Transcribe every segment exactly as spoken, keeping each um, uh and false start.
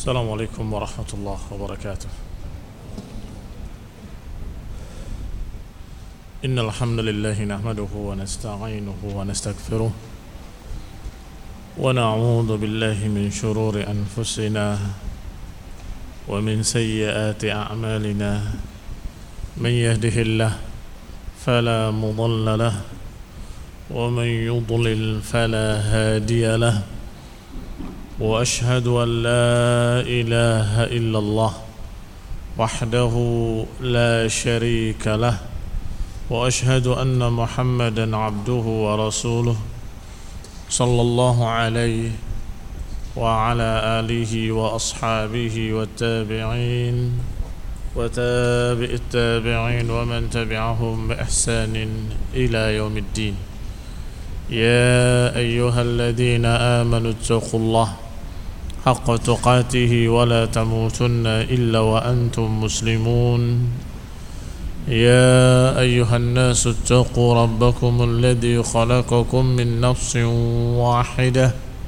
السلام عليكم ورحمة الله وبركاته. إن الحمد لله نحمده ونستعينه ونستغفره ونعوذ بالله من شرور أنفسنا ومن سيئات أعمالنا. من يهده الله فلا مضل له ومن يضلل فلا هادي له. وأشهد أن لا إله إلا الله وحده لا شريك له. وأشهد أن محمدا عبده ورسوله صلى الله عليه وعلى آله وأصحابه والتابعين وتابع التابعين ومن تبعهم بإحسان إلى يوم الدين. يا أيها الذين آمنوا اتقوا الله حق تقاته ولا تموتن إلا وأنتم مسلمون. يا أيها الناس اتقوا ربكم الذي خلقكم من نفس واحدة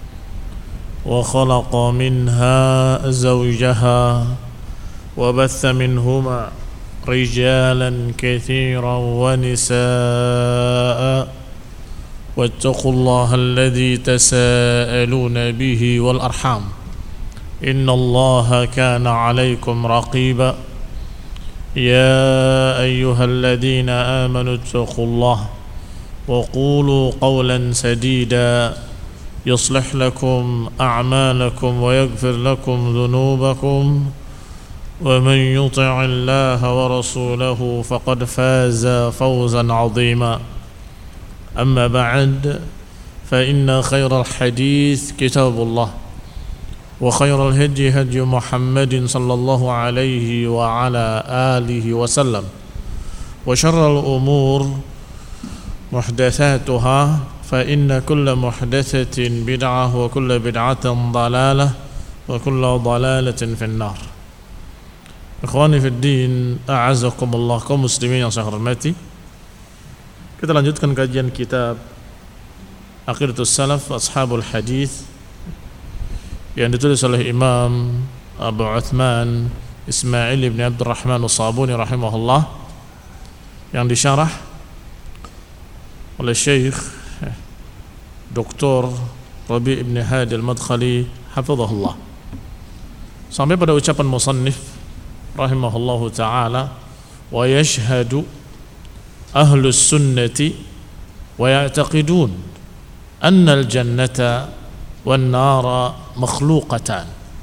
وخلق منها زوجها وبث منهما رجالا كثيرا ونساء واتقوا الله الذي تساءلون به والأرحام إن الله كان عليكم رقيبا. يا أيها الذين آمنوا اتقوا الله وقولوا قولا سديدا يصلح لكم أعمالكم ويغفر لكم ذنوبكم ومن يطع الله ورسوله فقد فاز فوزا عظيما. أما بعد فإن خير الحديث كتاب الله وخير الهدي هدي محمد صلى الله عليه وعلى آله وسلم وشر الأمور محدثاتها فإن كل محدثة بدعة وكل بدعة ضلالة وكل ضلالة في النار. Ikhwani fi din, a'azzakumullah, kaum muslimin yang saya hormati. Kita lanjutkan kajian kitab Aqidatus Salaf Ashabul Hadith yang ditulis oleh Imam Abu Uthman Ismail ibn Abdurrahman As-Sabuni rahimahullah, yang disyarah oleh Syekh Doktor Rabi' ibn Hadi Al-Madkhali hafizahullah, sampai pada ucapan musannif rahimahullahu ta'ala, wa yashhadu ahlus sunnati wa ya'taqidun anna al-jannata wan nara makhluqatan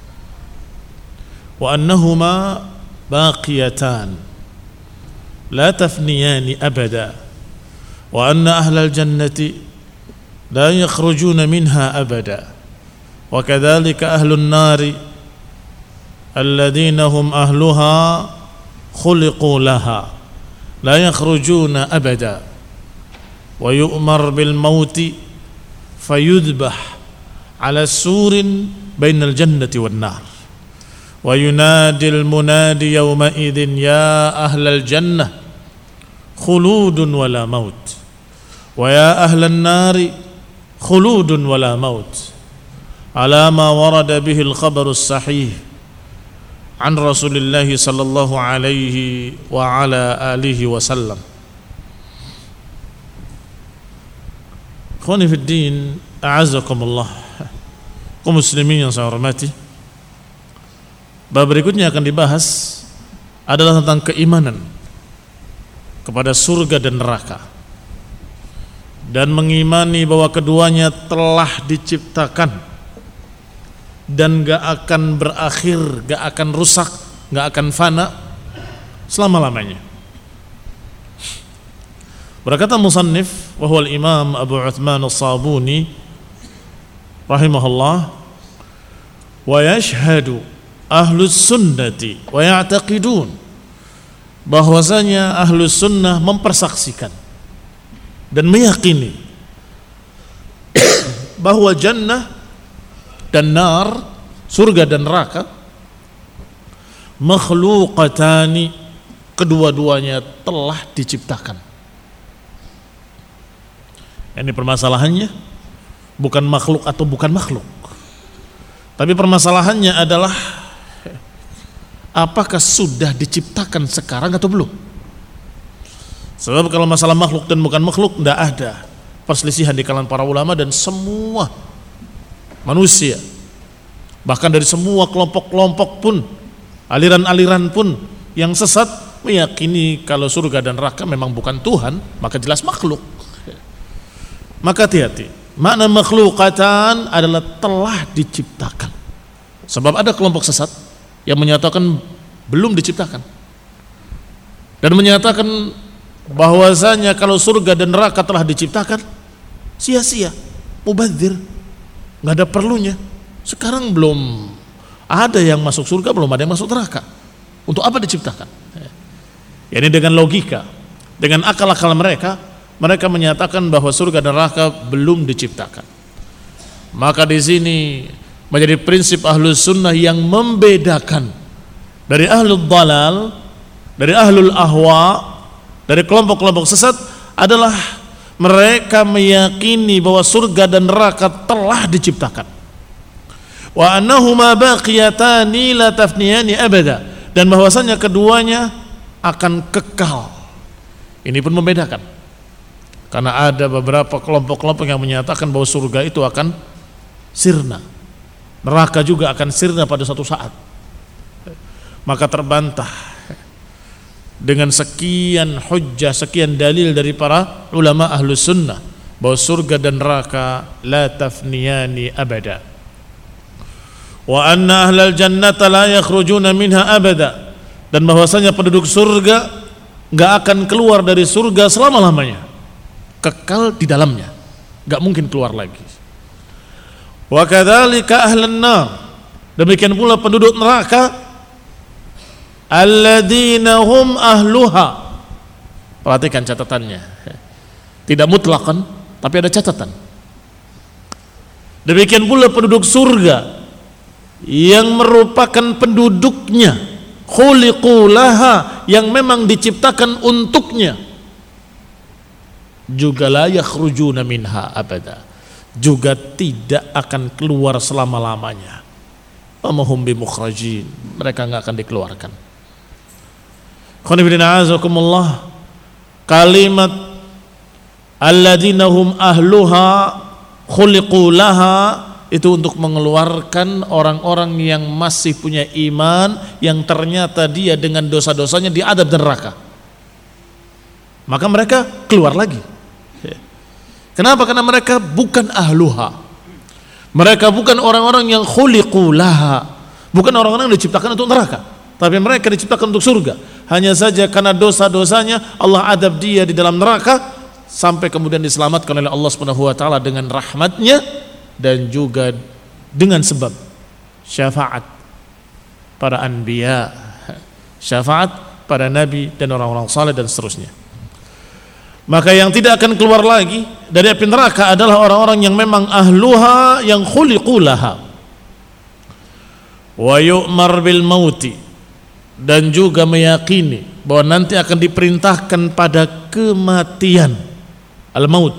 wa annahuma baqiyatan la tafniyani abada wa anna ahlal jannati la yakhrujuna minha abada wa kadhalika ahlun nari alladhina hum ahluha khuliqu laha la yakhrujuna abada wa yu'mar bil mauti fayudbah ala surin bainal jannati wan nar wa yunadil munadi yawma idin ya ahlal jannah khuludun wala maut wa ya ahlan nari khuludun wala maut ala ma warada bihi al khabarus sahih an Rasulillah sallallahu alaihi wa ala alihi wasallam. Ikhwani fid din, a'azzakumullah, kaum muslimin yang saya hormati. Bab berikutnya akan dibahas adalah tentang keimanan kepada surga dan neraka, dan mengimani bahwa keduanya telah diciptakan dan gak akan berakhir, gak akan rusak, gak akan fana selama-lamanya. Berkata musannif wa huwa al-imam Abu Uthman As-Sabuni rahimahullah, wa yashhadu ahlus sunnati wa ya'taqidun, bahwasanya ahlus sunnah mempersaksikan dan meyakini bahwa jannah dan nar, surga dan neraka, makhluqatani, kedua-duanya telah diciptakan. Ini permasalahannya bukan makhluk atau bukan makhluk, tapi permasalahannya adalah apakah sudah diciptakan sekarang atau belum? Sebab kalau masalah makhluk dan bukan makhluk tidak ada perselisihan di kalangan para ulama dan semua manusia, bahkan dari semua kelompok-kelompok pun, aliran-aliran pun yang sesat meyakini kalau surga dan neraka memang bukan Tuhan, maka jelas makhluk. Maka hati-hati, makna makhlukatan adalah telah diciptakan. Sebab ada kelompok sesat yang menyatakan belum diciptakan dan menyatakan bahwasanya kalau surga dan neraka telah diciptakan, sia-sia, mubadzir, nggak ada perlunya. Sekarang belum ada yang masuk surga, belum ada yang masuk neraka. Untuk apa diciptakan? Ya, ini dengan logika, dengan akal-akal mereka, mereka menyatakan bahwa surga dan neraka belum diciptakan. Maka di sini menjadi prinsip ahlus sunnah yang membedakan dari ahlul dalal, dari ahlul ahwa, dari kelompok-kelompok sesat adalah mereka meyakini bahwa surga dan neraka telah diciptakan. Wa annahuma baqiyatani la tafniyani abada, dan bahwasanya keduanya akan kekal. Ini pun membedakan. Karena ada beberapa kelompok-kelompok yang menyatakan bahwa surga itu akan sirna, neraka juga akan sirna pada suatu saat. Maka terbantah dengan sekian hujjah, sekian dalil dari para ulama ahlus sunnah bahwa surga dan neraka la tafniyani abada, wa anna ahlal jannata la yakhrujuna minha abada, dan bahwasanya penduduk surga enggak akan keluar dari surga selama-lamanya, kekal di dalamnya, enggak mungkin keluar lagi. Wa kadzalika ahlan nar, demikian pula penduduk neraka alladzina hum ahluha. Perhatikan catatannya, tidak mutlakan tapi ada catatan. Demikian pula penduduk surga yang merupakan penduduknya, khuliqu laha, yang memang diciptakan untuknya, juga la yakhrujuna minha abada, juga tidak akan keluar selama-lamanya. Amahum bimukhrajin, mereka enggak akan dikeluarkan. Khonifina'azakumullah, kalimat alladzina hum ahluha khuliqu laha itu untuk mengeluarkan orang-orang yang masih punya iman, yang ternyata dia dengan dosa-dosanya diadab neraka, maka mereka keluar lagi. Kenapa? Karena mereka bukan ahluha, mereka bukan orang-orang yang khuliqu laha, bukan orang-orang yang diciptakan untuk neraka, tapi mereka diciptakan untuk surga. Hanya saja karena dosa-dosanya Allah adab dia di dalam neraka sampai kemudian diselamatkan oleh Allah Subhanahu wa taala dengan rahmatnya dan juga dengan sebab syafaat para anbiya, syafaat para nabi dan orang-orang saleh dan seterusnya. Maka yang tidak akan keluar lagi dari api neraka adalah orang-orang yang memang ahluha, yang khuliqu laha. Wa yu'mar bil mauti, dan juga meyakini bahwa nanti akan diperintahkan pada kematian, al-maut,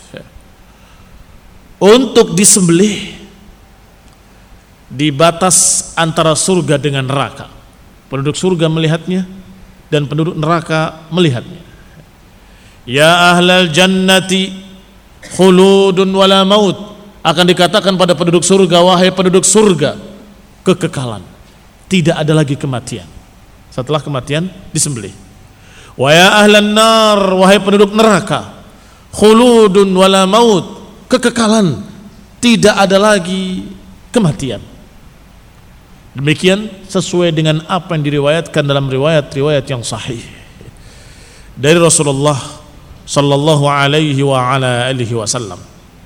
untuk disembelih di batas antara surga dengan neraka. Penduduk surga melihatnya dan penduduk neraka melihatnya. Ya ahlal jannati khuludun wala maut, akan dikatakan pada penduduk surga, wahai penduduk surga, kekekalan, tidak ada lagi kematian. Setelah kematian disembelih. Wa ya ahlan nar, wahai penduduk neraka, khuludun wala maut, kekekalan, tidak ada lagi kematian. Demikian sesuai dengan apa yang diriwayatkan dalam riwayat-riwayat yang sahih dari Rasulullah sallallahu alaihi wa ala alihi wasallam.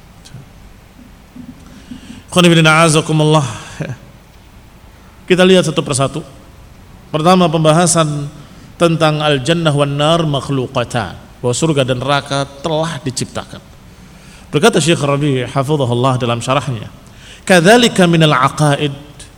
Kita lihat satu persatu. Pertama, pembahasan tentang al-jannah wan nar makhluqatan, bahwa surga dan neraka telah diciptakan. Berkata Syekh Rabi' hafizahullah dalam syarahnya, kadzalika minal aqaid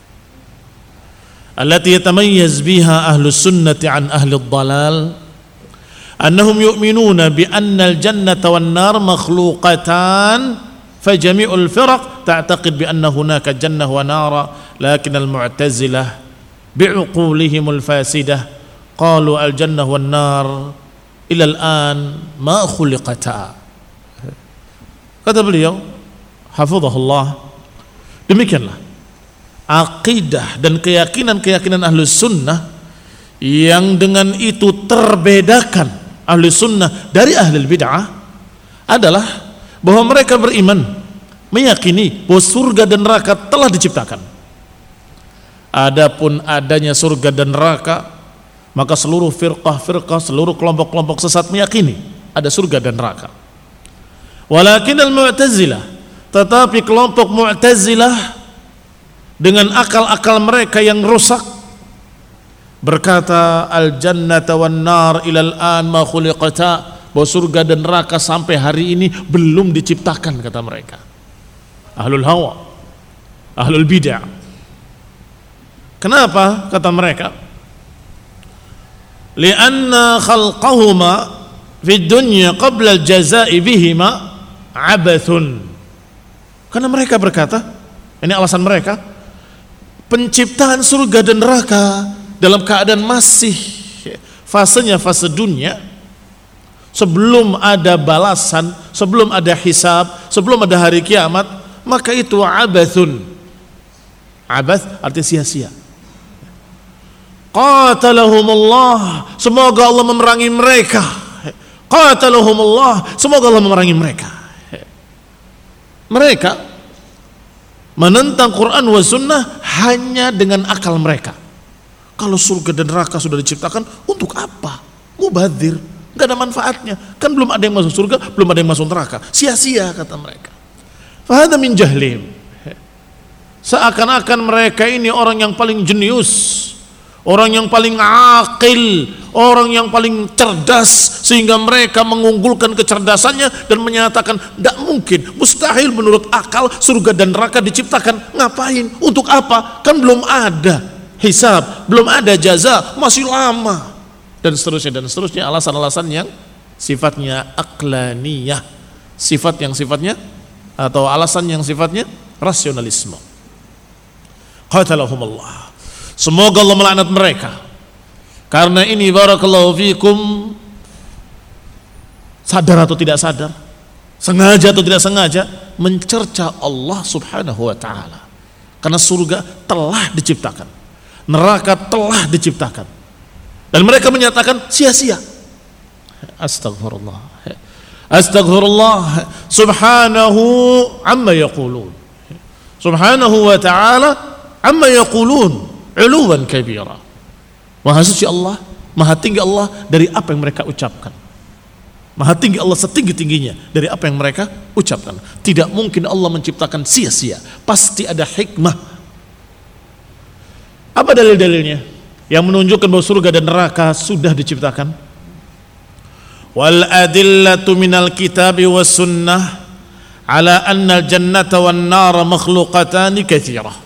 allati yatamayyaz biha ahlus sunnati an ahli ad-dhalal annahum yu'minuna bi anna al-jannata wan nar makhluqatan fa jami'ul firaq ta'taqid bi anna hunaka jannah wa nara, lakin al-mu'tazilah bi'uqulihimul fasidah qalu al-jannah wan nar ila al-an ma khuliqata. Kata beliau hafizahullah, demikianlah akidah dan keyakinan-keyakinan Ahlus Sunnah yang dengan itu terbedakan Ahlus Sunnah dari Ahlul Bid'ah adalah bahwa mereka beriman, meyakini bahwa surga dan neraka telah diciptakan. Adapun adanya surga dan neraka, maka seluruh firqah-firqah, seluruh kelompok-kelompok sesat meyakini ada surga dan neraka. Walakin al-Mu'tazilah, tetapi kelompok Mu'tazilah dengan akal-akal mereka yang rusak berkata al-jannata wan nar ilal an ma khuliqata, bahwa surga dan neraka sampai hari ini belum diciptakan, kata mereka. Ahlul hawa, ahlul bid'ah. Kenapa kata mereka? Lianna khalqahuma fid dunya qabla al-jazaa'i bihima abathun. Karena mereka berkata, ini alasan mereka, penciptaan surga dan neraka dalam keadaan masih fasenya fase dunia, sebelum ada balasan, sebelum ada hisab, sebelum ada hari kiamat, maka itu abathun. Abath artinya sia-sia. Qatalahumullah, semoga Allah memerangi mereka. Qatalahumullah, semoga Allah memerangi mereka. Mereka menentang Quran wa sunnah hanya dengan akal mereka. Kalau surga dan neraka sudah diciptakan, untuk apa? Mubadzir, gak ada manfaatnya. Kan belum ada yang masuk surga, belum ada yang masuk neraka. Sia-sia, kata mereka. Fahadha min jahlim. Seakan-akan mereka ini orang yang paling jenius, orang yang paling akil, orang yang paling cerdas, sehingga mereka mengunggulkan kecerdasannya dan menyatakan tidak mungkin, mustahil menurut akal surga dan neraka diciptakan. Ngapain? Untuk apa? Kan belum ada hisab, belum ada jaza, masih lama, dan seterusnya dan seterusnya. Alasan-alasan yang sifatnya aqlaniyah, sifat yang sifatnya atau alasan yang sifatnya rasionalisme. Qatalahumullah, semoga Allah melaknat mereka. Karena ini barakallahu fikum, sadar atau tidak sadar, sengaja atau tidak sengaja, mencerca Allah subhanahu wa ta'ala. Karena surga telah diciptakan, neraka telah diciptakan, dan mereka menyatakan sia-sia. Astagfirullah, astagfirullah, subhanahu amma yaqulun, subhanahu wa ta'ala amma yaqulun uluwan kabira. Maha suci Allah, maha tinggi Allah dari apa yang mereka ucapkan. Maha tinggi Allah setinggi-tingginya dari apa yang mereka ucapkan. Tidak mungkin Allah menciptakan sia-sia, pasti ada hikmah. Apa dalil-dalilnya yang menunjukkan bahwa surga dan neraka sudah diciptakan? Wal adillatu minal kitabi was sunnah ala anna al-jannata wan nara makhluqatani katsirah.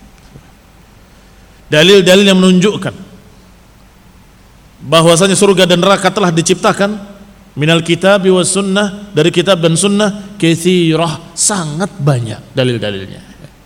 Dalil-dalil yang menunjukkan bahwasanya surga dan neraka telah diciptakan minal kitab wa sunnah, dari kitab dan sunnah, katsirah, sangat banyak dalil-dalilnya.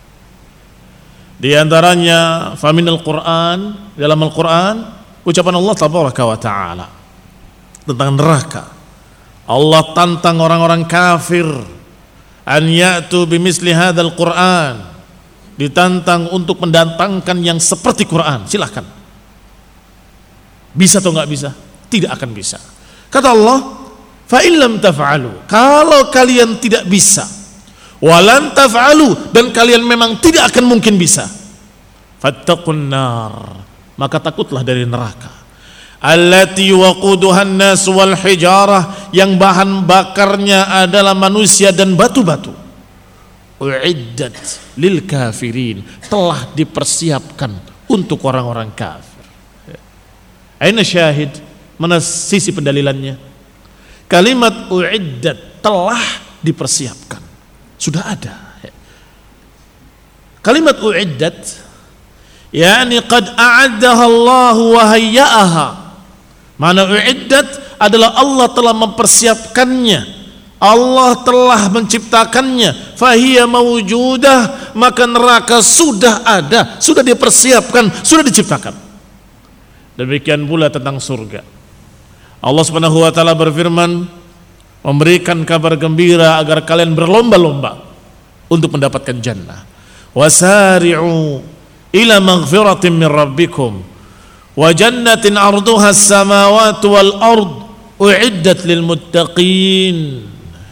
Di antaranya faminal Quran, dalam Al-Quran ucapan Allah tabaraka wa taala tentang neraka. Allah tantang orang-orang kafir an ya'tu bimisli hadzal Quran, ditantang untuk mendatangkan yang seperti Quran. Silahkan, bisa atau nggak bisa? Tidak akan bisa. Kata Allah, fa illam taf'alu, kalau kalian tidak bisa, walan taf'alu, dan kalian memang tidak akan mungkin bisa, fattaqun nar, maka takutlah dari neraka, allati waquduhan nas wal hijarah, yang bahan bakarnya adalah manusia dan batu-batu, uiddat lil kafirin, telah dipersiapkan untuk orang-orang kafir. Aina syahid, mana sisi pendalilannya? Kalimat uiddat, telah dipersiapkan, sudah ada. Kalimat uiddat yakni qad a'addaha Allah wa hayya'aha. Mana uiddat adalah Allah telah mempersiapkannya, Allah telah menciptakannya, fahiya mawjudah, maka neraka sudah ada, sudah dipersiapkan, sudah diciptakan. Demikian pula tentang surga. Allah Subhanahu wa taala berfirman, memberikan kabar gembira agar kalian berlomba-lomba untuk mendapatkan jannah. Wasari'u ila maghfiratin min rabbikum wa jannatin 'arduha as-samawati wal ard u'iddat lil muttaqin.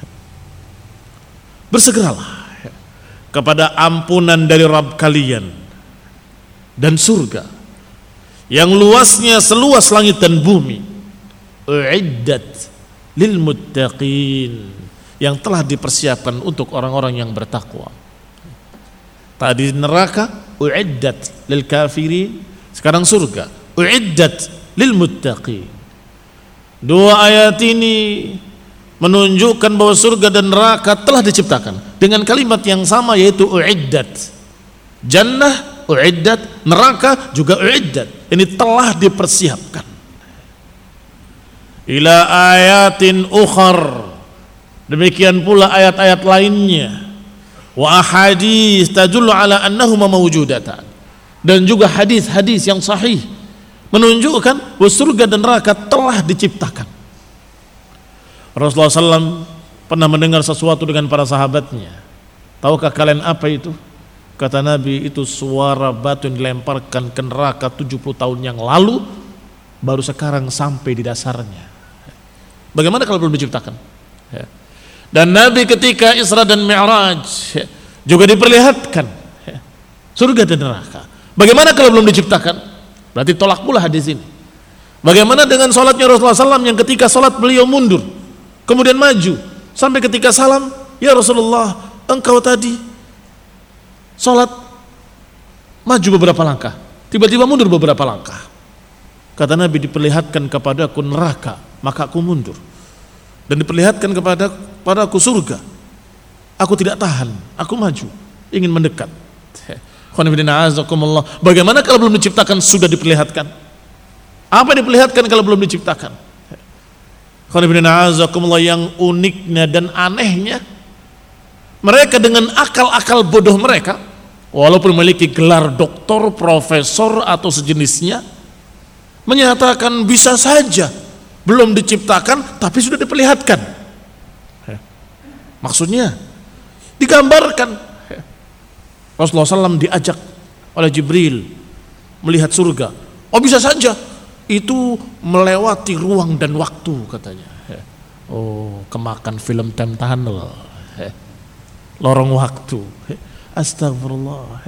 Bersegeralah kepada ampunan dari Rabb kalian dan surga yang luasnya seluas langit dan bumi, u'iddat lil muttaqin, yang telah dipersiapkan untuk orang-orang yang bertakwa. Tadi neraka u'iddat lil kafirin, sekarang surga u'iddat lil muttaqin. Dua ayat ini menunjukkan bahwa surga dan neraka telah diciptakan dengan kalimat yang sama, yaitu u'iddat. Jannah u'iddat, neraka juga u'iddat. Ini telah dipersiapkan. Ila ayatin ukhar, demikian pula ayat-ayat lainnya. Wa ahadits tadullu ala annahuma mawjudatan, dan juga hadis-hadis yang sahih menunjukkan bahwa surga dan neraka telah diciptakan. Rasulullah shallallahu alaihi wasallam pernah mendengar sesuatu dengan para sahabatnya. Tahukah kalian apa itu? Kata Nabi, itu suara batu yang dilemparkan ke neraka tujuh puluh tahun yang lalu, baru sekarang sampai di dasarnya. Bagaimana kalau belum diciptakan? Dan Nabi ketika Isra dan Mi'raj juga diperlihatkan surga dan neraka. Bagaimana kalau belum diciptakan? Berarti tolak pula hadis ini. Bagaimana dengan sholatnya Rasulullah shallallahu alaihi wasallam yang ketika sholat beliau mundur, kemudian maju, sampai ketika salam, ya Rasulullah, engkau tadi sholat maju beberapa langkah, tiba-tiba mundur beberapa langkah. Kata Nabi, diperlihatkan kepadaku neraka, maka aku mundur, dan diperlihatkan kepada padaku surga, aku tidak tahan, aku maju, ingin mendekat. Bagaimana kalau belum diciptakan sudah diperlihatkan? Apa diperlihatkan kalau belum diciptakan? Yang uniknya dan anehnya, mereka dengan akal-akal bodoh mereka, walaupun memiliki gelar doktor, profesor atau sejenisnya, menyatakan bisa saja belum diciptakan tapi sudah diperlihatkan. Maksudnya digambarkan. Rasulullah shallallahu alaihi wasallam diajak oleh Jibril melihat surga. Oh, bisa saja itu melewati ruang dan waktu, katanya. Oh, kemakan film time tunnel, lorong waktu. Astagfirullah.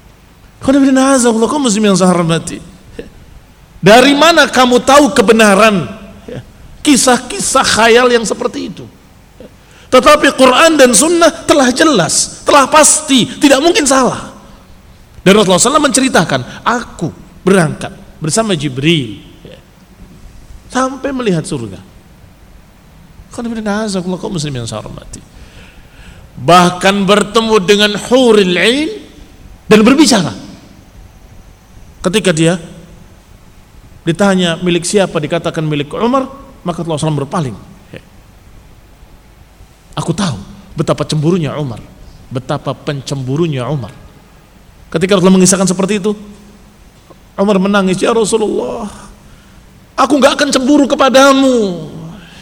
Dari mana kamu tahu kebenaran kisah-kisah khayal yang seperti itu? Tetapi Quran dan Sunnah telah jelas, telah pasti, tidak mungkin salah. Dan Rasulullah shallallahu alaihi wasallam menceritakan, aku berangkat bersama Jibril sampai melihat surga. Bahkan bertemu dengan huril ain dan berbicara. Ketika dia ditanya milik siapa, dikatakan milik Umar, maka Rasulullah shallallahu alaihi wasallam berpaling. Aku tahu betapa cemburunya Umar, betapa pencemburunya Umar. Ketika Rasulullah mengisahkan seperti itu, Umar menangis, ya Rasulullah, aku gak akan cemburu kepadamu.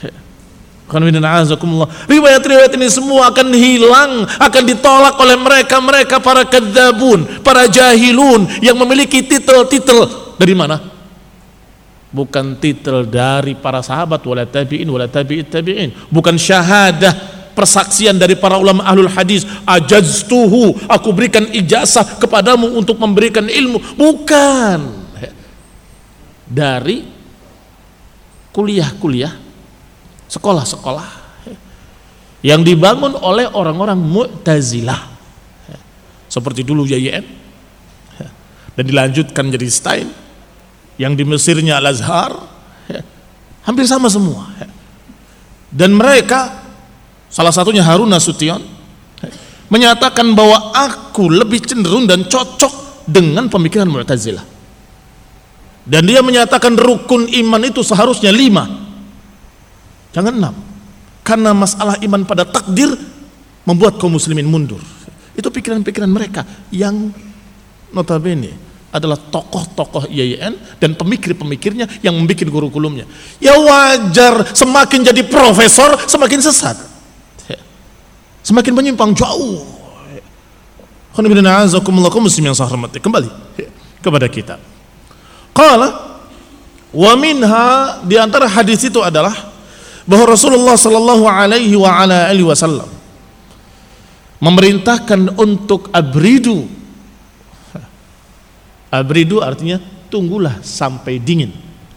Riwayat-riwayat ini semua akan hilang, akan ditolak oleh mereka-mereka para kadzabun, para jahilun yang memiliki titel-titel dari mana? Bukan titel dari para sahabat, wala tabi'in, wala tabi'it tabi'in, bukan syahadah, persaksian dari para ulama ahlul hadis, ajaztuhu, aku berikan ijazah kepadamu untuk memberikan ilmu, bukan dari kuliah-kuliah, sekolah-sekolah yang dibangun oleh orang-orang Mu'tazilah seperti dulu Y I M dan dilanjutkan jadi Stein, yang di Mesirnya Al-Azhar, hampir sama semua. Dan mereka, salah satunya Harun Nasution, menyatakan bahwa aku lebih cenderung dan cocok dengan pemikiran Mu'tazilah. Dan dia menyatakan rukun iman itu seharusnya lima, jangan enam. karena masalah iman pada takdir membuat kaum muslimin mundur. Itu pikiran-pikiran mereka yang notabene adalah tokoh-tokoh I A I N dan pemikir-pemikirnya yang membuat kurikulumnya. Ya wajar, semakin jadi profesor semakin sesat, semakin menyimpang jauh. Kembali kepada kita. Qala wa minha, di antara hadis itu adalah bahwa Rasulullah sallallahu alaihi wa ala alihi wasallam memerintahkan untuk abridu. Abridu artinya tunggulah sampai dingin.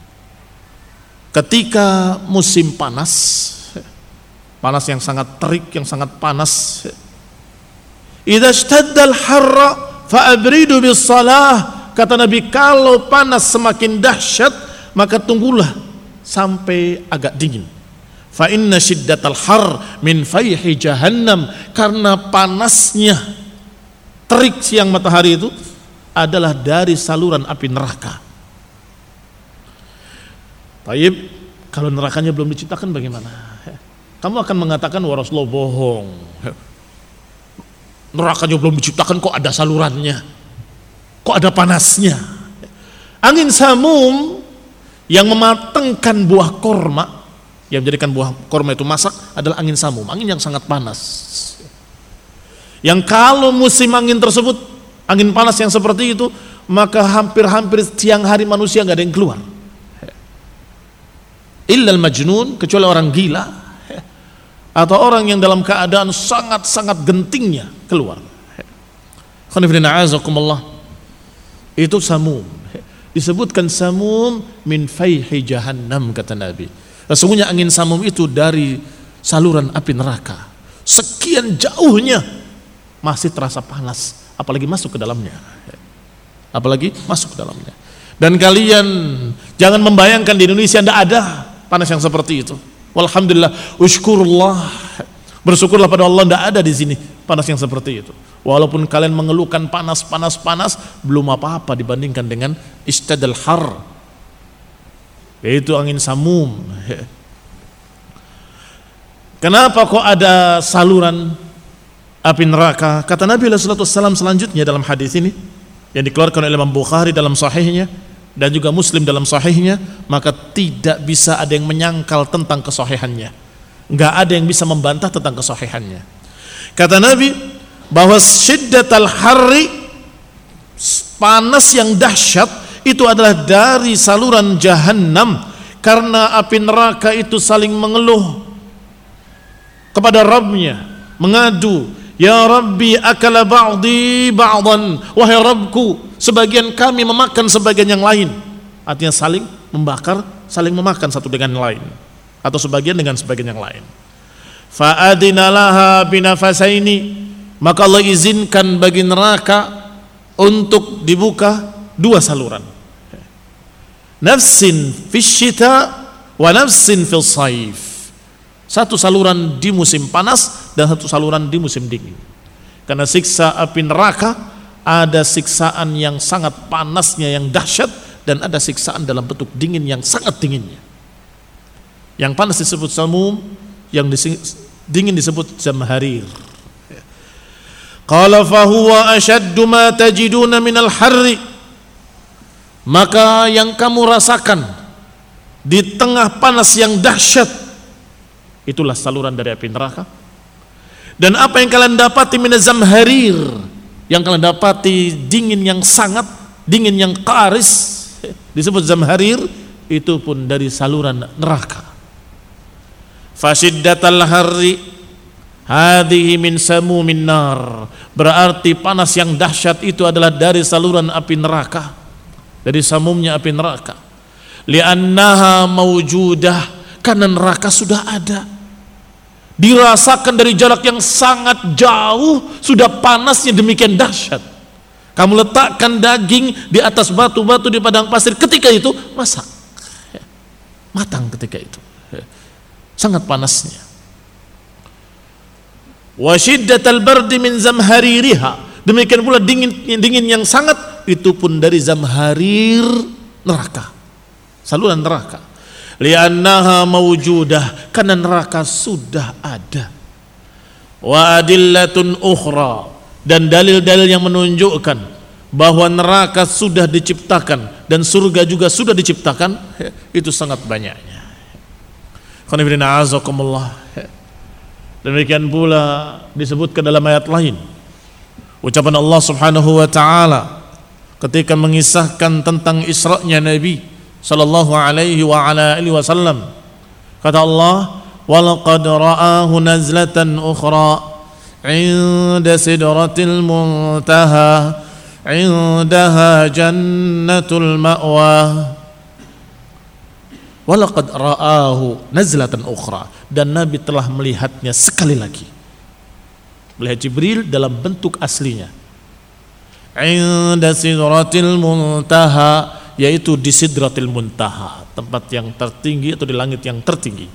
Ketika musim panas, panas yang sangat terik, yang sangat panas, idza ishtadda al-harra fa abridu bis salah, kata Nabi, kalau panas semakin dahsyat maka tunggulah sampai agak dingin. Fa inna shiddatal har min fayhi jahannam, karena panasnya terik siang matahari itu adalah dari saluran api neraka. Taib, kalau nerakanya belum diciptakan bagaimana? Kamu akan mengatakan wah Rasulullah bohong, nerakanya belum diciptakan kok ada salurannya, kok ada panasnya. Angin samum yang mematangkan buah korma, yang menjadikan buah korma itu masak, adalah angin samum, angin yang sangat panas, yang kalau musim angin tersebut, angin panas yang seperti itu, maka hampir-hampir siang hari manusia nggak ada yang keluar, illal majnun, kecuali orang gila atau orang yang dalam keadaan sangat-sangat gentingnya keluar. Itu samum, disebutkan samum min fayhi jahannam, kata Nabi. Sesungguhnya angin samum itu dari saluran api neraka, sekian jauhnya masih terasa panas, apalagi masuk ke dalamnya, apalagi masuk ke dalamnya. Dan kalian jangan membayangkan di Indonesia tidak ada panas yang seperti itu. Walhamdulillah, usykurullah, bersyukurlah pada Allah, tidak ada di sini panas yang seperti itu. Walaupun kalian mengeluhkan panas, panas, panas, belum apa-apa dibandingkan dengan istadal har, yaitu angin samum. Kenapa kok ada saluran api neraka? Kata Nabi sallallahu alaihi wasallam selanjutnya dalam hadis ini yang dikeluarkan oleh Imam Bukhari dalam sahihnya dan juga Muslim dalam sahihnya, maka tidak bisa ada yang menyangkal tentang kesahihannya, enggak ada yang bisa membantah tentang kesahihannya. Kata Nabi bahwa syiddatal harri, panas yang dahsyat itu adalah dari saluran jahannam, karena api neraka itu saling mengeluh kepada Rabbnya, mengadu, ya Rabbi akala ba'di ba'dan, wahai Rabbku, sebagian kami memakan sebagian yang lain. Artinya saling membakar, saling memakan satu dengan yang lain, atau sebagian dengan sebagian yang lain. Fa'adina laha binafasaini, maka Allah izinkan bagi neraka untuk dibuka dua saluran, nafsin fis syita wa nafsin fis saif. Satu saluran di musim panas dan satu saluran di musim dingin. Karena siksa api neraka ada siksaan yang sangat panasnya yang dahsyat, dan ada siksaan dalam bentuk dingin yang sangat dinginnya. Yang panas disebut samum, yang dingin disebut zamharir. Qala fa huwa ashaddu ma tajiduna minal harri, maka yang kamu rasakan di tengah panas yang dahsyat itulah saluran dari api neraka. Dan apa yang kalian dapati minaz zamharir, yang kalian dapati dingin yang sangat dingin yang qaris, disebut zamharir, itu pun dari saluran neraka. Fasiddatal harri hadhihi min samumin nar, berarti panas yang dahsyat itu adalah dari saluran api neraka, dari samumnya api neraka. Li'annaha mawjudah, karena neraka sudah ada, dirasakan dari jarak yang sangat jauh, sudah panasnya demikian dahsyat. Kamu letakkan daging di atas batu-batu di padang pasir, ketika itu masak, matang ketika itu, sangat panasnya. Wa syiddatal bardi min zamhaririha, demikian pula dingin dingin yang sangat itu pun dari zamharir neraka, saluran neraka. li'annaha mawjudah, karena neraka sudah ada. Wa adillatun ukhra, dan dalil-dalil yang menunjukkan bahwa neraka sudah diciptakan dan surga juga sudah diciptakan, itu sangat banyaknya. Qanifidina azakumullah. Demikian pula disebutkan dalam ayat lain ucapan Allah Subhanahu wa taala ketika mengisahkan tentang Isra'nya Nabi sallallahu alaihi wa ala alihi wasallam. Kata Allah, "Walaqad ra'ahu nazlatan ukhra 'inda sidratil muntaha 'indaha jannatul ma'wa." Walaqad ra'ahu nazlatan ukhra, dan Nabi telah melihatnya sekali lagi. Melihat Jibril dalam bentuk aslinya. 'Inda sidratil muntaha, yaitu di sidratil muntaha, tempat yang tertinggi atau di langit yang tertinggi.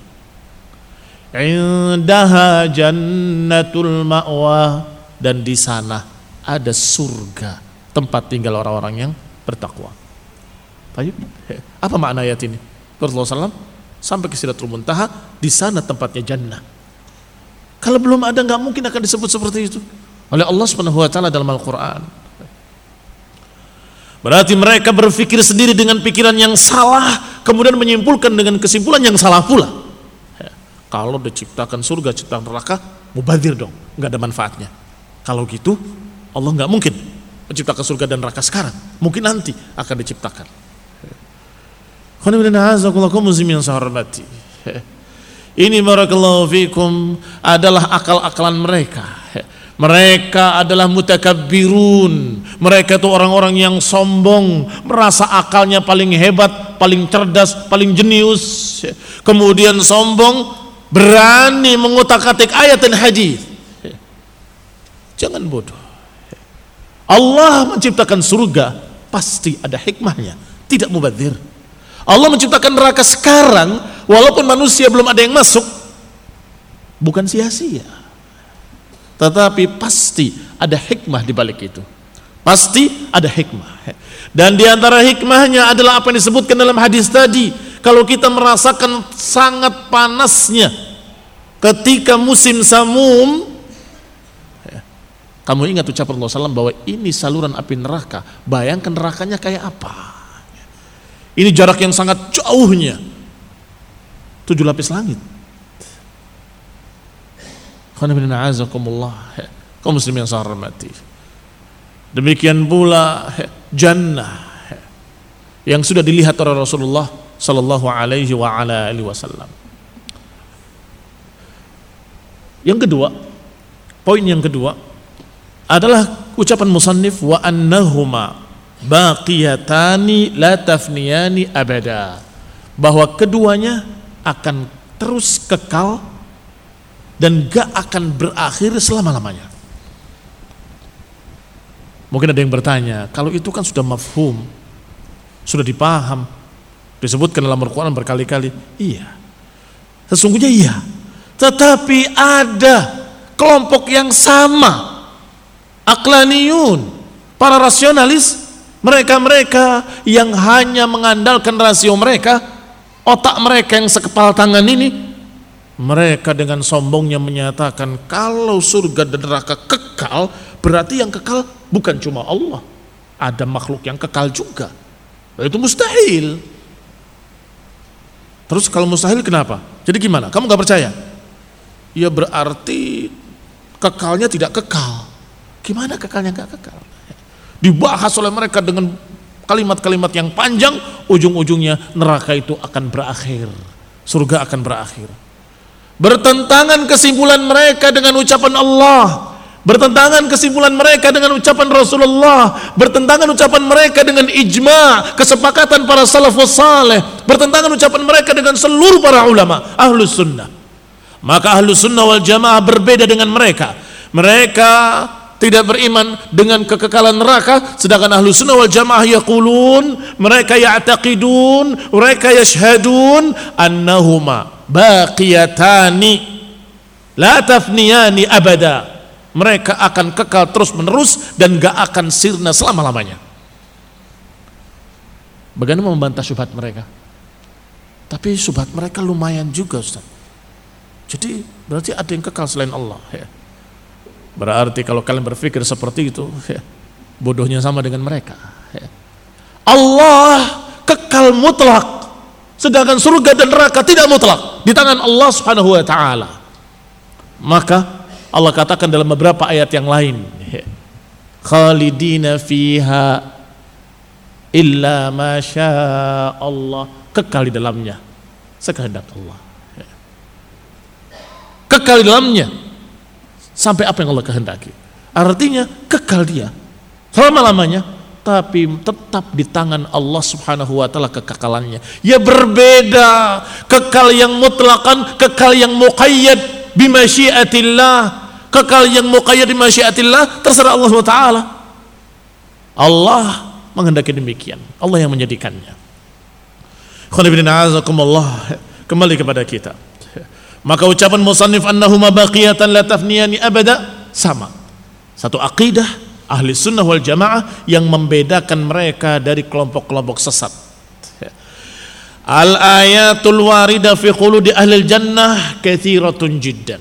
'Indaha jannatul ma'wa, dan di sana ada surga, tempat tinggal orang-orang yang bertakwa. Baik, apa makna ayat ini? Rasulullah shallallahu alaihi wasallam sampai ke Sidratul Muntaha, di sana tempatnya jannah. Kalau belum ada, nggak mungkin akan disebut seperti itu oleh Allah Subhanahu wa taala dalam Al-Qur'an. Berarti mereka berpikir sendiri dengan pikiran yang salah, kemudian menyimpulkan dengan kesimpulan yang salah pula. Kalau diciptakan surga, ciptakan neraka, mubadzir dong, nggak ada manfaatnya. Kalau gitu, Allah nggak mungkin menciptakan surga dan neraka sekarang, mungkin nanti akan diciptakan. Ini barakallahu fikum adalah akal-akalan mereka. Mereka adalah mutakabbirun. Mereka itu orang-orang yang sombong, merasa akalnya paling hebat, paling cerdas, paling jenius. Kemudian sombong, berani mengutak-atik ayat dan hadis. Jangan bodoh. Allah menciptakan surga pasti ada hikmahnya, tidak mubadzir. Allah menciptakan neraka sekarang, walaupun manusia belum ada yang masuk, bukan sia-sia, tetapi pasti ada hikmah di balik itu. Pasti ada hikmah. Dan di antara hikmahnya adalah apa yang disebutkan dalam hadis tadi. Kalau kita merasakan sangat panasnya ketika musim samum, kamu ingat ucapan Rasulullah shallallahu alaihi wasallam bahwa ini saluran api neraka. Bayangkan nerakanya kayak apa. Ini jarak yang sangat jauhnya, tujuh lapis langit. Kaum muslim yang saya hormati. Demikian pula jannah yang sudah dilihat oleh Rasulullah sallallahu alaihi wa ala alihi wasallam. Yang kedua, poin yang kedua adalah ucapan musannif wa annahuma baqiyatani la tafniyani abada, bahwa keduanya akan terus kekal dan gak akan berakhir selama-lamanya. Mungkin ada yang bertanya, kalau itu kan sudah mafhum, sudah dipaham, disebutkan dalam Al-Quran berkali-kali. Iya, sesungguhnya iya, tetapi ada kelompok yang sama, aqlaniyun, para rasionalis, mereka-mereka yang hanya mengandalkan rasio mereka, otak mereka yang sekepal tangan ini, mereka dengan sombongnya menyatakan kalau surga dan neraka kekal, berarti yang kekal bukan cuma Allah, ada makhluk yang kekal juga. Itu mustahil. Terus kalau mustahil kenapa? Jadi gimana? Kamu gak percaya? Ya berarti kekalnya tidak kekal. Gimana kekalnya gak kekal? Dibahas oleh mereka dengan kalimat-kalimat yang panjang, ujung-ujungnya neraka itu akan berakhir, surga akan berakhir. Bertentangan kesimpulan mereka dengan ucapan Allah, bertentangan kesimpulan mereka dengan ucapan Rasulullah, bertentangan ucapan mereka dengan ijma', kesepakatan para salafus saleh, bertentangan ucapan mereka dengan seluruh para ulama ahlus sunnah. Maka ahlus sunnah wal jamaah berbeda dengan mereka. Mereka tidak beriman dengan kekekalan neraka, sedangkan ahlu sunnah wal jamaah yaqulun, mereka ya'taqidun, mereka yashhadun annahuma baqiyatani la tafniyani abada. Mereka akan kekal terus menerus dan gak akan sirna selama-lamanya. Bagaimana membantah syubhat mereka? Tapi subhat mereka lumayan juga, Ustaz. Jadi berarti ada yang kekal selain Allah, ya. Berarti kalau kalian berpikir seperti itu, ya, bodohnya sama dengan mereka, ya. Allah kekal mutlak, sedangkan surga dan neraka tidak mutlak, di tangan Allah Subhanahu wa taala. Maka Allah katakan dalam beberapa ayat yang lain, ya, khalidina fiha illa ma sya Allah, kekal di dalamnya sekehendak Allah, ya. Kekal di dalamnya sampai apa yang Allah kehendaki. Artinya kekal dia selama-lamanya, tapi tetap di tangan Allah Subhanahu wa taala kekekalannya. Ya berbeda, kekal yang mutlakan, kekal yang muqayyad bi masyiatillah, kekal yang muqayyad bi masyiatillah terserah Allah Subhanahu wa taala. Allah menghendaki demikian, Allah yang menjadikannya. Kembali kepada kita. Maka ucapan musannif annahuma baqiyatan la tafniyani abada sama. Satu aqidah ahli sunnah wal jamaah yang membedakan mereka dari kelompok-kelompok sesat. Al ayatul warida fi khuludi ahli jannah katsiratun jiddan.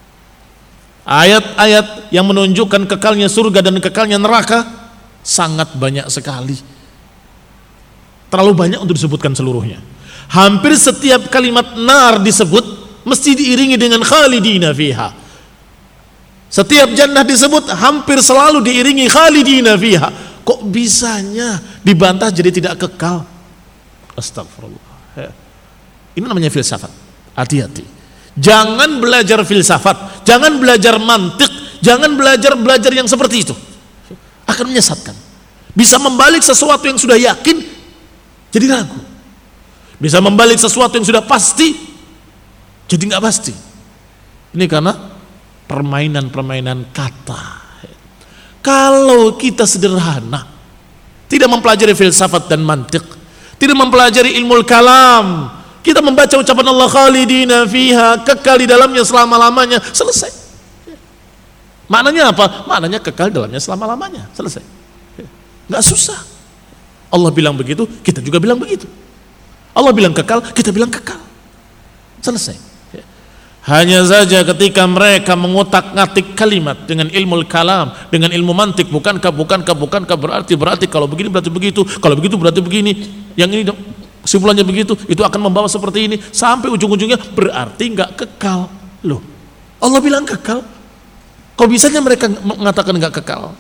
Ayat-ayat yang menunjukkan kekalnya surga dan kekalnya neraka sangat banyak sekali. Terlalu banyak untuk disebutkan seluruhnya. Hampir setiap kalimat nar disebut mesti diiringi dengan khalidina fiha. Setiap jannah disebut hampir selalu diiringi khalidina fiha. Kok bisanya dibantah jadi tidak kekal? Astagfirullah. Ini namanya filsafat. Hati-hati. Jangan belajar filsafat, jangan belajar mantik, jangan belajar-belajar yang seperti itu. Akan menyesatkan. Bisa membalik sesuatu yang sudah yakin jadi ragu. Bisa membalik sesuatu yang sudah pasti jadi nggak pasti. Ini karena permainan-permainan kata. Kalau kita sederhana, tidak mempelajari filsafat dan mantik, tidak mempelajari ilmu kalam, kita membaca ucapan Allah khalidina fiha, kekal di dalamnya selama-lamanya, selesai. Maknanya apa? Maknanya kekal di dalamnya selama-lamanya, selesai. Nggak susah. Allah bilang begitu, kita juga bilang begitu. Allah bilang kekal, kita bilang kekal, selesai. Hanya saja ketika mereka mengutak-ngatik kalimat dengan ilmu kalam, dengan ilmu mantik, bukankah, bukankah, bukankah, berarti, berarti, kalau begini berarti begitu, kalau begitu berarti begini, yang ini kesimpulannya begitu, itu akan membawa seperti ini, sampai ujung-ujungnya berarti nggak kekal. Loh, Allah bilang kekal, kok bisanya mereka mengatakan nggak kekal?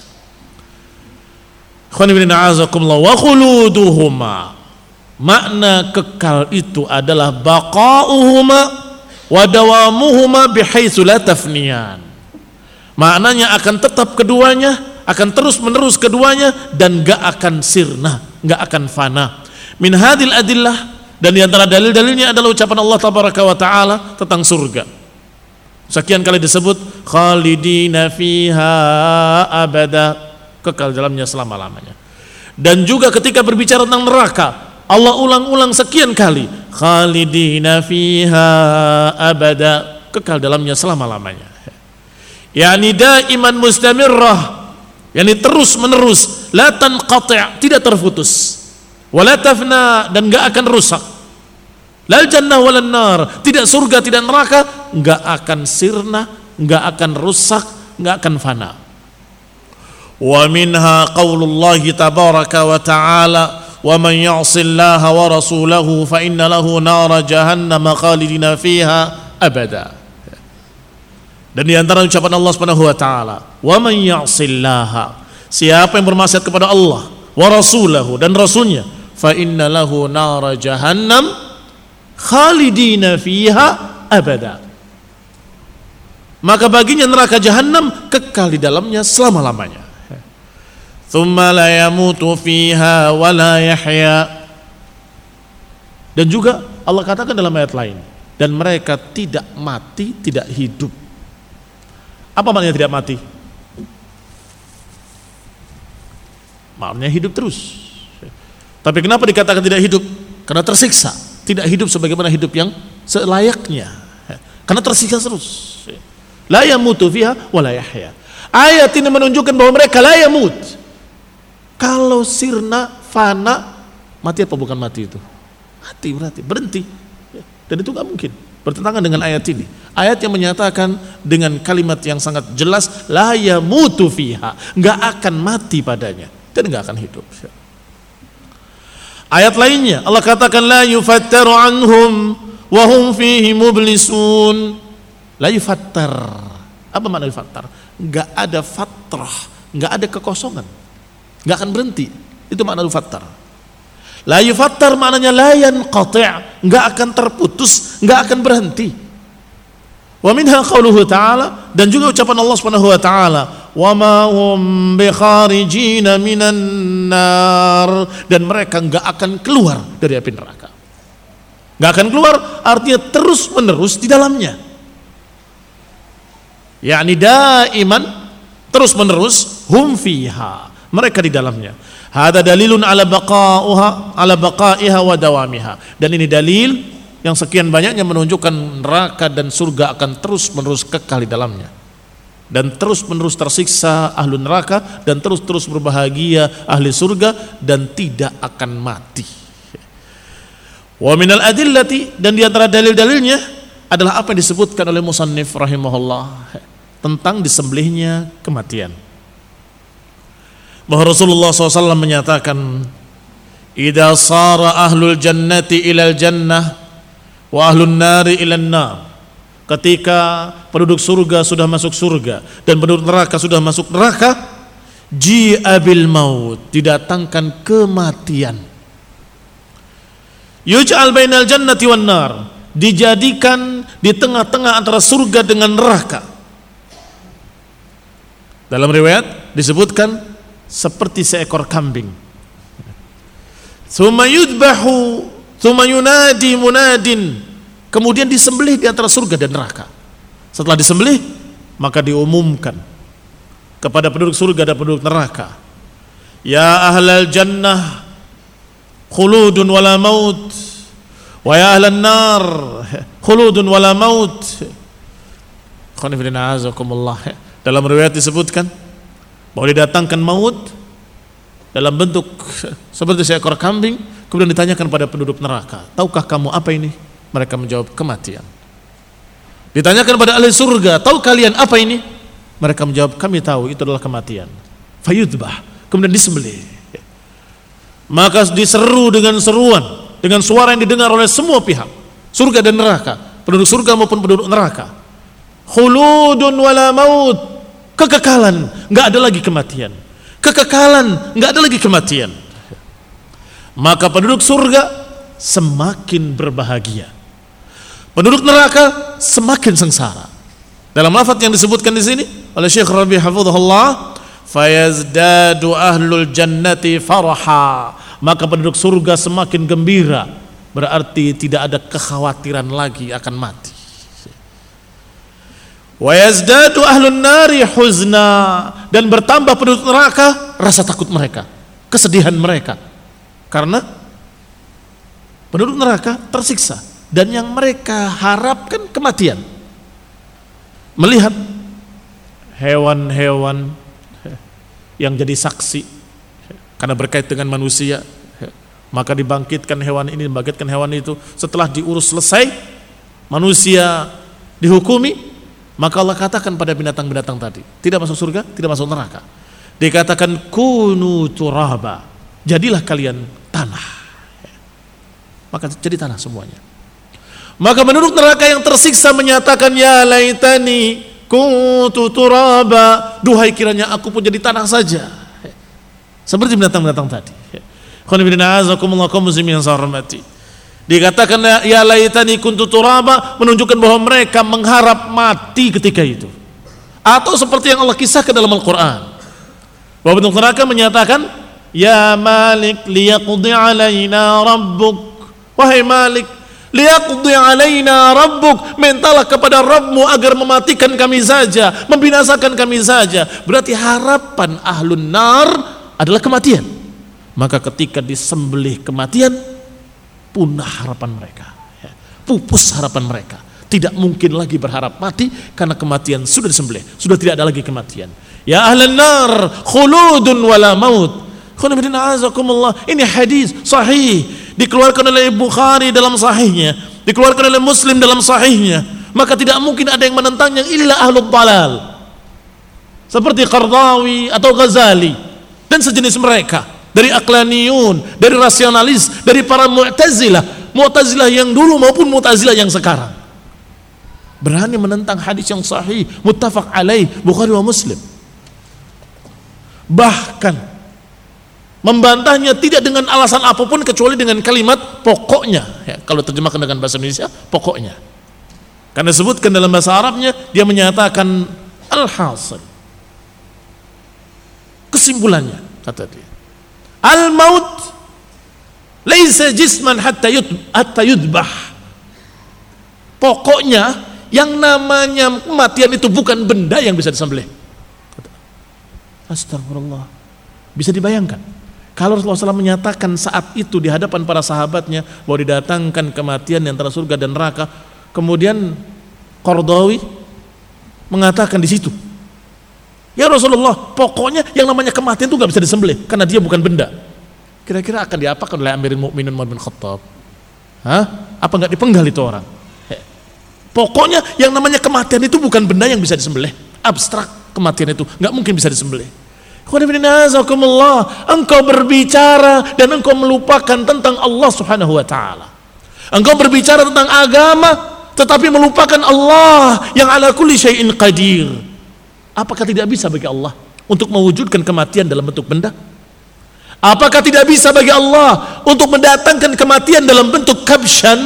Wa khuluduhuma, makna kekal itu adalah baqa'uhuma wa dawamuhuma bihaitsu la tafniyan. Maknanya akan tetap keduanya, akan terus menerus keduanya, dan gak akan sirna, gak akan fana. Min hadil adillah, dan di antara dalil-dalilnya adalah ucapan Allah tabaraka wa taala tentang surga. Sekian kali disebut khalidina fiha abada, kekal dalamnya selama-lamanya. Dan juga ketika berbicara tentang neraka, Allah ulang-ulang sekian kali khalidina fiha abada, kekal dalamnya selama-lamanya. Yani daiman mustamirrah, yani terus menerus, la tanqati', tidak terputus, wala tafna, dan enggak akan rusak. Lal jannah walan nar, tidak surga tidak neraka, enggak akan sirna, enggak akan rusak, enggak akan fana. Wa minha qaulullahi tabaraka wa ta'ala wa man ya'sillaha wa rasulahu fa inna lahu nara jahannama khalidina fiha abada. Dan di antara ucapan Allah Subhanahu wa taala, wa man ya'sillaha, siapa yang bermaksiat kepada Allah wa rasulahu, dan rasulnya, fa inna lahu nara jahannam khalidina fiha abada, maka baginya neraka jahannam kekal di dalamnya selama-lamanya. Thumma la yamutu fiha wa la yahya, dan juga Allah katakan dalam ayat lain, dan mereka tidak mati, tidak hidup. Apa maknanya tidak mati? Maknanya hidup terus. Tapi kenapa dikatakan tidak hidup? Karena tersiksa. Tidak hidup sebagaimana hidup yang selayaknya, karena tersiksa terus. La yamutu fiha wa la yahya. Ayat ini menunjukkan bahwa mereka la yamut. Kalau sirna, fana, mati apa bukan mati itu? mati berarti, berhenti. Dan itu gak mungkin, bertentangan dengan ayat ini. Ayat yang menyatakan dengan kalimat yang sangat jelas, la yamutu fiha, gak akan mati padanya dan gak akan hidup. Ayat lainnya Allah katakan la yufattaru anhum wa hum fihi mublisun. La yufattar, apa makna yufattar? Gak ada fatrah, gak ada kekosongan, gak akan berhenti. Itu makna yufattar. La yufattar maknanya la yanqati', enggak akan terputus, enggak akan berhenti. Wa minha qauluhu ta'ala, dan juga ucapan Allah Subhanahu wa taala, wa ma hum bi kharijina minan nar, dan mereka enggak akan keluar dari api neraka. Enggak akan keluar artinya terus-menerus di dalamnya. Yakni daiman, terus-menerus, hum fiha, mereka di dalamnya. Hada dalilun ala baqa'uha ala baqa'iha wa dawamiha. Dan ini dalil yang sekian banyaknya menunjukkan neraka dan surga akan terus-menerus kekal di dalamnya. Dan terus-menerus tersiksa ahli neraka dan terus-terus berbahagia ahli surga dan tidak akan mati. Wa minal adillati, dan di antara dalil-dalilnya adalah apa yang disebutkan oleh musannif rahimahullah tentang disembelihnya kematian. Bahwa Rasulullah shallallahu alaihi wasallam menyatakan, idza sara ahlul jannati ilal jannah wa ahlun nari ilan nar, ketika penduduk surga sudah masuk surga dan penduduk neraka sudah masuk neraka, ji'a bil maut, didatangkan kematian. Yuj'al bainal jannati wan nar, dijadikan di tengah-tengah antara surga dengan neraka. Dalam riwayat disebutkan seperti seekor kambing. Tsumma yudbahu, tsumma yunadi munadin, kemudian disembelih di antara surga dan neraka. Setelah disembelih, maka diumumkan kepada penduduk surga dan penduduk neraka, ya ahlal jannah khuludun wala maut, wa ya ahlan nar khuludun wala maut. Khonifidina azakumullah. Dalam riwayat disebutkan bahwa didatangkan maut dalam bentuk seperti seekor kambing, kemudian ditanyakan pada penduduk neraka, tahukah kamu apa ini? Mereka menjawab, kematian. Ditanyakan pada ahli surga, tahu kalian apa ini? Mereka menjawab, kami tahu, itu adalah kematian. Fayudbah, kemudian disembelih. Maka diseru dengan seruan, dengan suara yang didengar oleh semua pihak, surga dan neraka, penduduk surga maupun penduduk neraka. Khuludun wala maut, kekekalan, nggak ada lagi kematian. Kekekalan, nggak ada lagi kematian. Maka penduduk surga semakin berbahagia, penduduk neraka semakin sengsara. Dalam lafaz yang disebutkan di sini oleh Syekh Rabi hafizahullah, fayazdadu ahlul jannati farha, maka penduduk surga semakin gembira, berarti tidak ada kekhawatiran lagi akan mati. Wa yazdadu ahlun nari huzna, dan bertambah penduduk neraka rasa takut mereka, kesedihan mereka, karena penduduk neraka tersiksa dan yang mereka harapkan kematian. Melihat hewan-hewan yang jadi saksi karena berkait dengan manusia, maka dibangkitkan hewan ini, dibangkitkan hewan itu. Setelah diurus selesai, manusia dihukumi, maka Allah katakan pada binatang-binatang tadi, tidak masuk surga, tidak masuk neraka. Dikatakan kunu turaba, jadilah kalian tanah. Maka jadi tanah semuanya. Maka penduduk neraka yang tersiksa menyatakan, ya laitani kuntu turaba, duhai kiranya aku pun jadi tanah saja. Seperti binatang-binatang tadi. Khonibina azakumullah kaum muslimin yang saya hormati. Dikatakan ya laitani kuntu turaba, menunjukkan bahwa mereka mengharap mati ketika itu. Atau seperti yang Allah kisahkan dalam Al-Quran, bahwa penduduk neraka menyatakan, ya Malik liyaqdi alaina rabbuk, wahai Malik liyaqdi alaina rabbuk, mintalah kepada Rabbmu agar mematikan kami saja, membinasakan kami saja. Berarti harapan ahlun nar adalah kematian. Maka ketika disembelih kematian, punah harapan mereka, pupus harapan mereka. Tidak mungkin lagi berharap mati karena kematian sudah disembelih, sudah tidak ada lagi kematian. Ya ahlan nar khuludun wala maut. Ini hadis sahih dikeluarkan oleh Bukhari dalam sahihnya, dikeluarkan oleh Muslim dalam sahihnya, maka tidak mungkin ada yang menentangnya illa ahlul dalal. Seperti Qardawi atau Ghazali dan sejenis mereka, dari aqlaniyun, dari rasionalis, dari para Mu'tazilah, Mu'tazilah yang dulu maupun Mu'tazilah yang sekarang, berani menentang hadis yang sahih muttafaq alaih Bukhari wa Muslim, bahkan membantahnya tidak dengan alasan apapun kecuali dengan kalimat pokoknya, ya, kalau terjemahkan dengan bahasa Indonesia pokoknya, karena sebutkan dalam bahasa Arabnya dia menyatakan al-hasil, kesimpulannya kata dia, al-maut laisa jisman hatta yud hatta yudbah, pokoknya yang namanya kematian itu bukan benda yang bisa disembelih. Astagfirullah. Bisa dibayangkan kalau Rasulullah shallallahu alaihi wasallam menyatakan saat itu di hadapan para sahabatnya bahwa didatangkan kematian di antara surga dan neraka, kemudian Qardawi mengatakan di situ, ya Rasulullah, pokoknya yang namanya kematian itu nggak bisa disembelih karena dia bukan benda. Kira-kira akan diapakan oleh Amirul Mukminin Umar bin Khattab? Hah? Apa nggak dipenggal itu orang? Pokoknya yang namanya kematian itu bukan benda yang bisa disembelih, abstrak kematian itu nggak mungkin bisa disembelih. Engkau berbicara dan engkau melupakan tentang Allah Subhanahu wa taala. Engkau berbicara tentang agama tetapi melupakan Allah yang ala kulli syai'in qadir. Apakah tidak bisa bagi Allah untuk mewujudkan kematian dalam bentuk benda? Apakah tidak bisa bagi Allah untuk mendatangkan kematian dalam bentuk kabshan?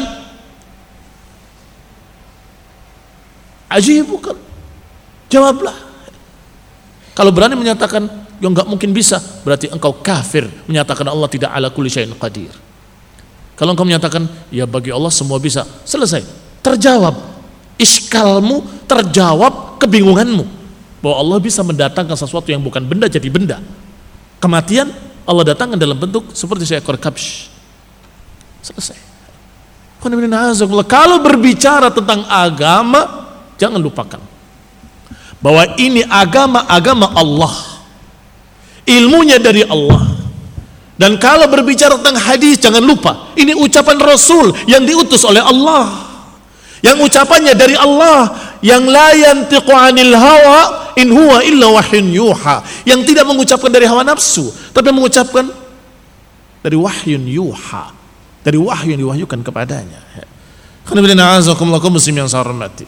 Ajib bukan? Jawablah. Kalau berani menyatakan yang enggak mungkin bisa, berarti engkau kafir menyatakan Allah tidak ala kulli syai'in qadir. Kalau engkau menyatakan ya bagi Allah semua bisa, selesai, terjawab iskalmu, terjawab kebingunganmu bahwa Allah bisa mendatangkan sesuatu yang bukan benda jadi benda. Kematian Allah datangkan dalam bentuk seperti seekor kabsh. Selesai. Kalau berbicara tentang agama, jangan lupakan bahwa ini agama-agama Allah, ilmunya dari Allah. Dan kalau berbicara tentang hadis, jangan lupa ini ucapan Rasul yang diutus oleh Allah, yang ucapannya dari Allah, yang la yantiqu anil hawa in huwa illa wahyun yuha, yang tidak mengucapkan dari hawa nafsu tapi mengucapkan dari wahyun yuha, dari wahyu yang diwahyukan kepadanya. Khana azakumullah kaum muslim yang saya hormati.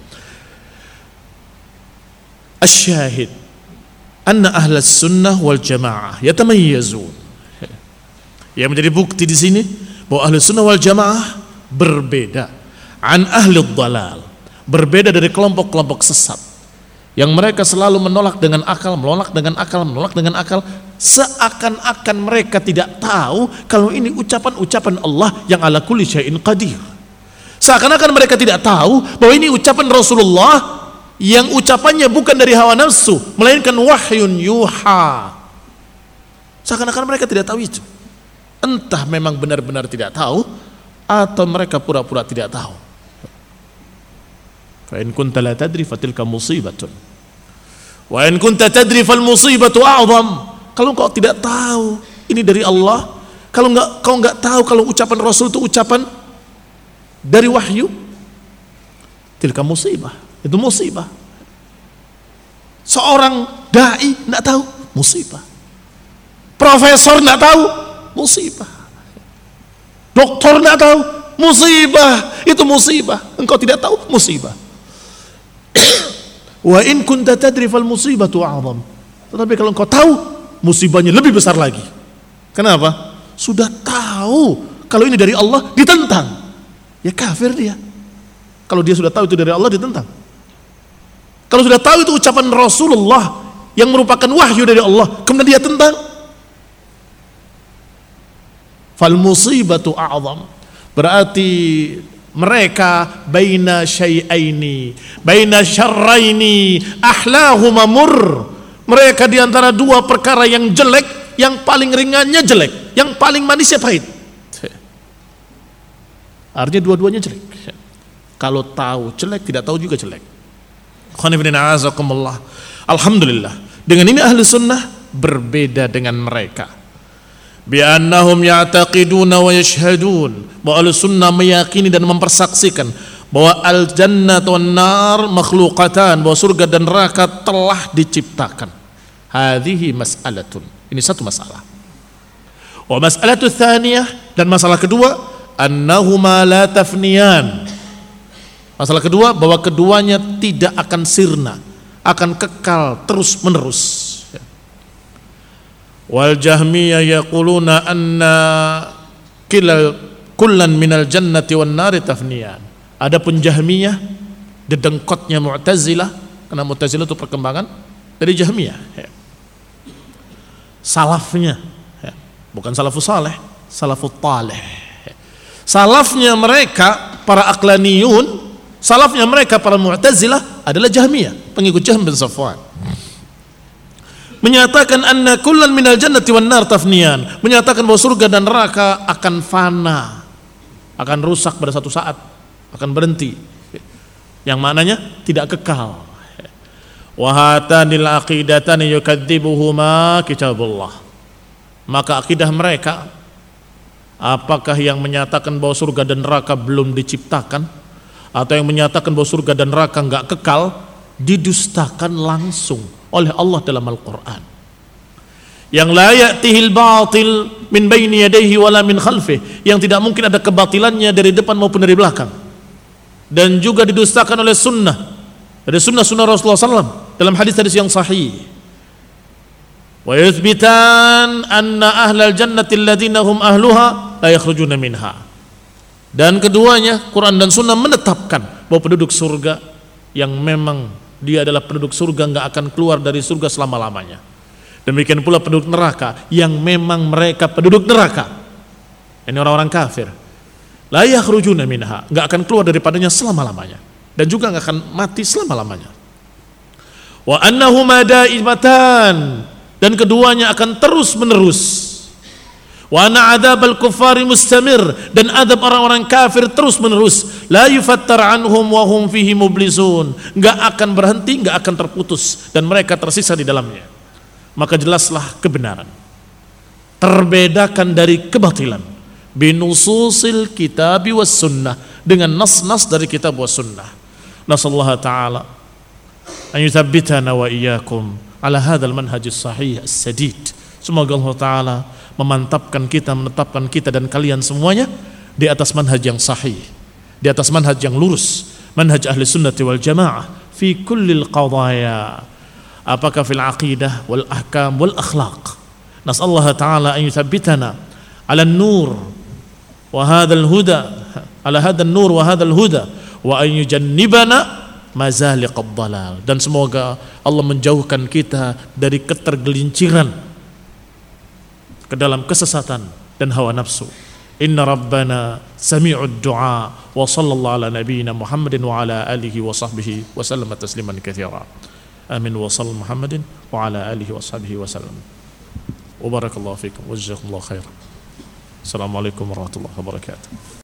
Asyahid anna ahlas sunnah wal jamaah yatamayyazun. Yang menjadi bukti di sini bahwa ahlus sunnah wal jamaah berbeda an ahli dhalal, berbeda dari kelompok-kelompok sesat yang mereka selalu menolak dengan akal, menolak dengan akal, menolak dengan akal, seakan-akan mereka tidak tahu kalau ini ucapan-ucapan Allah yang ala kulli syai'in qadir. Seakan-akan mereka tidak tahu bahwa ini ucapan Rasulullah yang ucapannya bukan dari hawa nafsu melainkan wahyun yuha. Seakan-akan mereka tidak tahu itu. Entah memang benar-benar tidak tahu atau mereka pura-pura tidak tahu. Fa in kunta la tadri fatilka musibatun wa in kunta tadri fal musibatu a'zam. Kalau engkau tidak tahu ini dari Allah, kalau enggak kau enggak tahu kalau ucapan Rasul itu ucapan dari wahyu, tilka musibah, itu musibah. Seorang dai enggak tahu, musibah. Profesor enggak tahu, musibah. Doktor enggak tahu, musibah. Itu musibah. Engkau tidak tahu, musibah. Wa in kunta tadri fal musibatu a'zam. Tetapi kalau engkau tahu, musibahnya lebih besar lagi. Kenapa? Sudah tahu kalau ini dari Allah, ditentang. Ya kafir dia. Kalau dia sudah tahu itu dari Allah, ditentang. Kalau sudah tahu itu ucapan Rasulullah yang merupakan wahyu dari Allah, kemudian dia tentang, fal musibatu a'zam. Berarti mereka baina syai'aini, baina syarraini, ahlahuma murr. Mereka di antara dua perkara yang jelek, yang paling ringannya jelek, yang paling manisnya pahit. Artinya dua-duanya jelek. Kalau tahu jelek, tidak tahu juga jelek. Alhamdulillah, dengan ini ahli sunnah berbeda dengan mereka. bi annahum ya'taqiduna wa yashhadun, bahwa Ahlussunnah meyakini dan mempersaksikan bahwa al-jannah wan nar makhluqatan, bahwa surga dan neraka telah diciptakan. Hadhihi mas'alatun, ini satu masalah. Wa mas'alatu tsaniyah, dan masalah kedua, annahuma la tafniyan. Masalah kedua, bahwa keduanya tidak akan sirna, akan kekal terus menerus. Wal jahmiyah yaquluna anna kilal kullan minal jannati wan nari tafniyan. Adapun Jahmiyah, dedengkotnya Mu'tazilah, karena Mu'tazilah itu perkembangan dari Jahmiyah, ya. Salafnya, ya. Bukan salafus saleh, salafut taleh, ya. Salafnya mereka para aqlaniyun, salafnya mereka para Mu'tazilah adalah Jahmiyah, pengikut Jahm bin Safwan. Menyatakan anna kullan minal jannati wan nar tafniyan, menyatakan bahwa surga dan neraka akan fana, akan rusak pada satu saat, akan berhenti, yang maknanya tidak kekal. Wa hatanil aqidatani yukadzibuhuma kitabullah. Maka akidah mereka, apakah yang menyatakan bahwa surga dan neraka belum diciptakan, atau yang menyatakan bahwa surga dan neraka enggak kekal, didustakan langsung oleh Allah dalam Al-Quran. Yang la ya'tihil batil min baini yadayhi wala min khalfih, yang tidak mungkin ada kebatilannya dari depan maupun dari belakang. Dan juga didustakan oleh sunnah, dari sunnah-sunnah Rasulullah shallallahu alaihi wasallam dalam hadis-hadis yang sahih. Wa yuthbitan anna ahlal jannati alladhina hum ahluha la yakhrujuna minha. Dan keduanya, Quran dan sunnah menetapkan bahwa penduduk surga yang memang dia adalah penduduk surga enggak akan keluar dari surga selama-lamanya. Demikian pula penduduk neraka yang memang mereka penduduk neraka, ini orang-orang kafir, la yakhrujuna minha, enggak akan keluar daripadanya selama-lamanya, dan juga enggak akan mati selama-lamanya. Wa annahuma daimatan, dan keduanya akan terus-menerus. Wa anna adzabal kuffari mustamir, dan adab orang-orang kafir terus-menerus. La yufattar anhum wa hum fihi mublisun, enggak akan berhenti, enggak akan terputus, dan mereka tersisa di dalamnya. Maka jelaslah kebenaran terbedakan dari kebatilan binususil kitabi was sunnah, dengan nas-nas dari kitab was sunnah. Nasallahu ta'ala an yuthabbitana wa iyyakum ala hadzal manhajis sahih as-sadid. Semoga Allah Ta'ala memantapkan kita, menetapkan kita dan kalian semuanya di atas manhaj yang sahih, di atas manhaj yang lurus, manhaj ahli sunnati wal jamaah fi kullil qadaya, apakah fil aqidah wal ahkam wal akhlaq. Nas'allahu ta'ala an yuthabbitana ala an-nur wa hadzal huda, ala hadzal nur wa hadzal huda, wa an yujannibana mazaliqad dhalal, dan semoga Allah menjauhkan kita dari ketergelinciran ke dalam kesesatan dan hawa nafsu. Inna rabbana sami'ud du'a, wa sallallahu ala nabiyyina Muhammadin wa ala alihi wa sahbihi wa sallama tasliman katsira. Amin wa sallam Muhammadin wa ala alihi wa sahbihi wa sallam. Wa barakallahu fikum wa jazakumullahu khairan. Assalamualaikum warahmatullahi wabarakatuh.